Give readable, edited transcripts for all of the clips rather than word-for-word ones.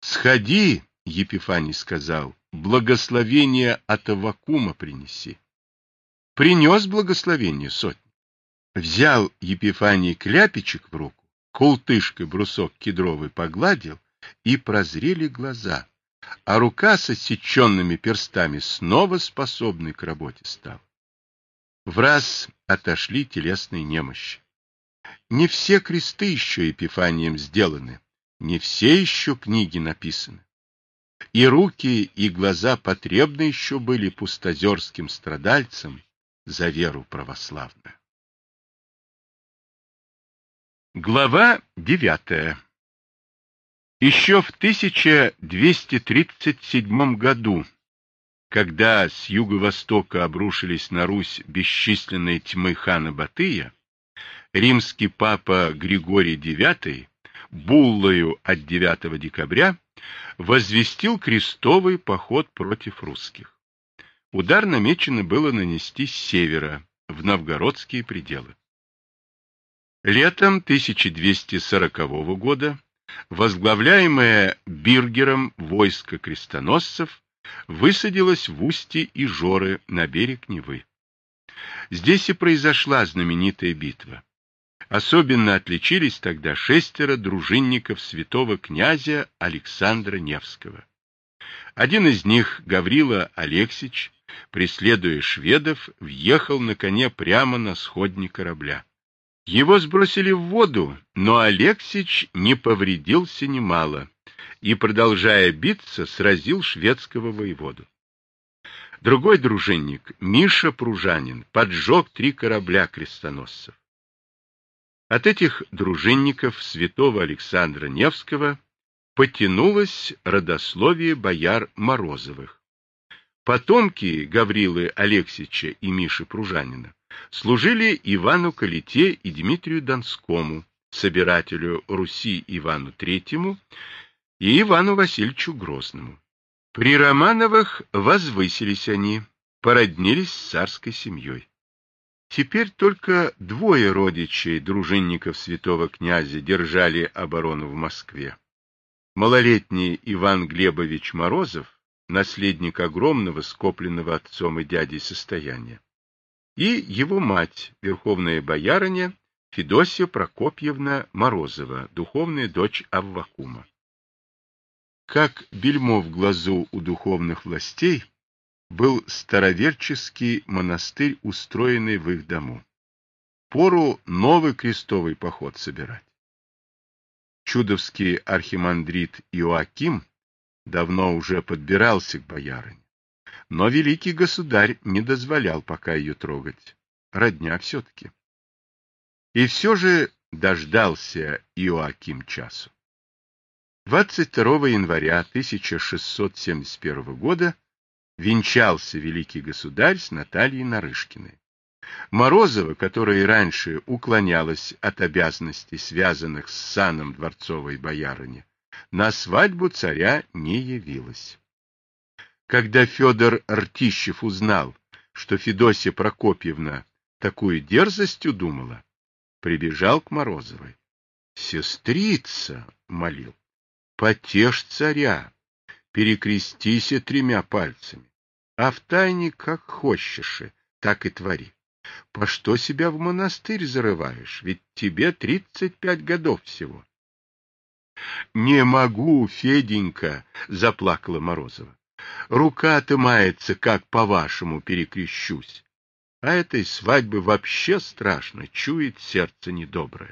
Сходи, Епифаний сказал, благословение от Аввакума принеси. Принес благословение сотни. Взял Епифаний кляпичек в руку, култышкой брусок кедровый погладил, и прозрели глаза, а рука с отсеченными перстами снова способной к работе стала. Враз отошли телесные немощи. Не все кресты еще Епифанием сделаны, не все еще книги написаны. И руки, и глаза потребны еще были пустозерским страдальцам за веру православную. Глава 9. Еще в 1237 году, когда с юго-востока обрушились на Русь бесчисленные тьмы хана Батыя, римский папа Григорий IX буллою от 9 декабря возвестил крестовый поход против русских. Удар намечено было нанести с севера, в новгородские пределы. Летом 1240 года возглавляемое Биргером войско крестоносцев высадилось в устье Ижоры на берег Невы. Здесь и произошла знаменитая битва. Особенно отличились тогда 6 дружинников святого князя Александра Невского. Один из них, Гаврила Алексич, преследуя шведов, въехал на коне прямо на сходни корабля. Его сбросили в воду, но Алексич не повредился немало и, продолжая биться, сразил шведского воеводу. Другой дружинник, Миша Пружанин, поджег 3 корабля крестоносцев. От этих дружинников святого Александра Невского потянулось родословие бояр Морозовых. Потомки Гаврилы Алексича и Миши Пружанина служили Ивану Калите и Дмитрию Донскому, собирателю Руси Ивану III и Ивану Васильевичу Грозному. При Романовых возвысились они, породнились с царской семьей. Теперь только 2 родичей дружинников святого князя держали оборону в Москве. Малолетний Иван Глебович Морозов, наследник огромного скопленного отцом и дядей состояния, и его мать, верховная боярыня Федосия Прокопьевна Морозова, духовная дочь Аввакума. Как бельмо в глазу у духовных властей был староверческий монастырь, устроенный в их дому. Пору новый крестовый поход собирать. Чудовский архимандрит Иоаким давно уже подбирался к боярине, но великий государь не дозволял пока ее трогать. Родня все-таки. И все же дождался Иоаким часу. 22 января 1671 года венчался великий государь с Натальей Нарышкиной. Морозова, которая и раньше уклонялась от обязанностей, связанных с саном дворцовой боярыни, на свадьбу царя не явилась. Когда Федор Ртищев узнал, что Федосия Прокопьевна такую дерзость удумала, прибежал к Морозовой. «Сестрица!» — молил. «Потешь царя, перекрестися 3 пальцами, а втайне как хочешь, так и твори. По что себя в монастырь зарываешь, ведь тебе 35 годов всего». «Не могу, Феденька!» — заплакала Морозова. «Рука отымается, как по-вашему перекрещусь. А этой свадьбы вообще страшно, чует сердце недоброе».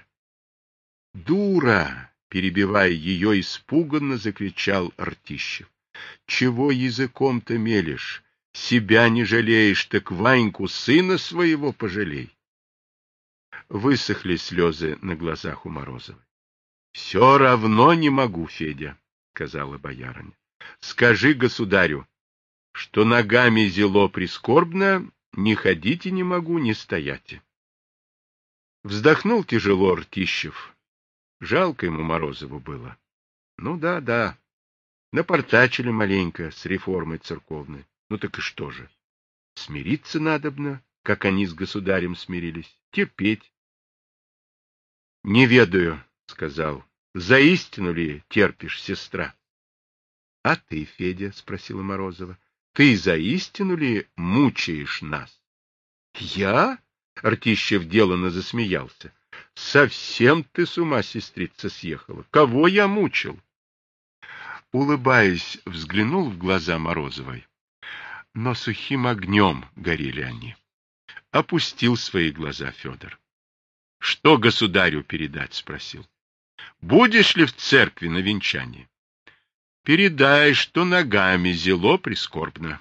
«Дура!» — перебивая ее, испуганно закричал Ртищев. «Чего языком-то мелешь? Себя не жалеешь, так Ваньку, сына своего, пожалей». Высохли слезы на глазах у Морозовой. «Все равно не могу, Федя», — сказала боярыня. «Скажи государю, что ногами зело прискорбно, не ходите не могу, не стояте». Вздохнул тяжело Ртищев. Жалко ему Морозову было. Ну да, напортачили маленько с реформой церковной. Ну так и что же? Смириться надобно, как они с государем смирились, терпеть. — Не ведаю, — сказал, — за истину ли терпишь, сестра? — А ты, Федя, — спросила Морозова, — ты заистину ли мучаешь нас? — Я? — Ртищев деланно засмеялся. — Совсем ты с ума, сестрица, съехала. Кого я мучил? Улыбаясь, взглянул в глаза Морозовой, но сухим огнем горели они. Опустил свои глаза Федор. — Что государю передать? — спросил. — Будешь ли в церкви на венчании? — Передай, что ногами зело прискорбно.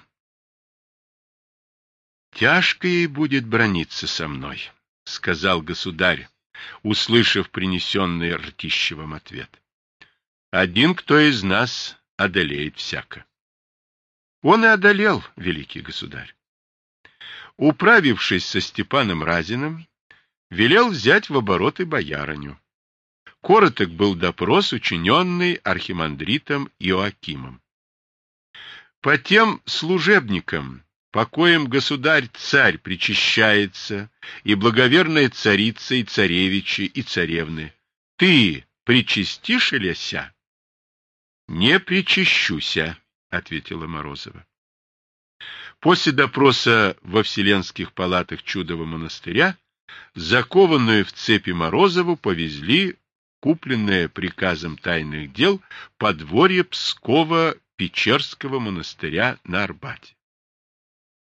— Тяжко ей будет браниться со мной, — сказал государь, услышав принесенный Ртищевым ответ. — Один кто из нас одолеет всяко. Он и одолел, великий государь. Управившись со Степаном Разиным, велел взять в оборот и боярыню. Короток был допрос, учиненный архимандритом Иоакимом. По тем служебникам, по коим государь-царь причащается, и благоверная царица, и царевичи, и царевны, ты причастишь иляся? — Не причащуся, — ответила Морозова. После допроса во Вселенских палатах Чудового монастыря закованную в цепи Морозову повезли, купленное приказом тайных дел, подворье Пскова-Печерского монастыря на Арбате.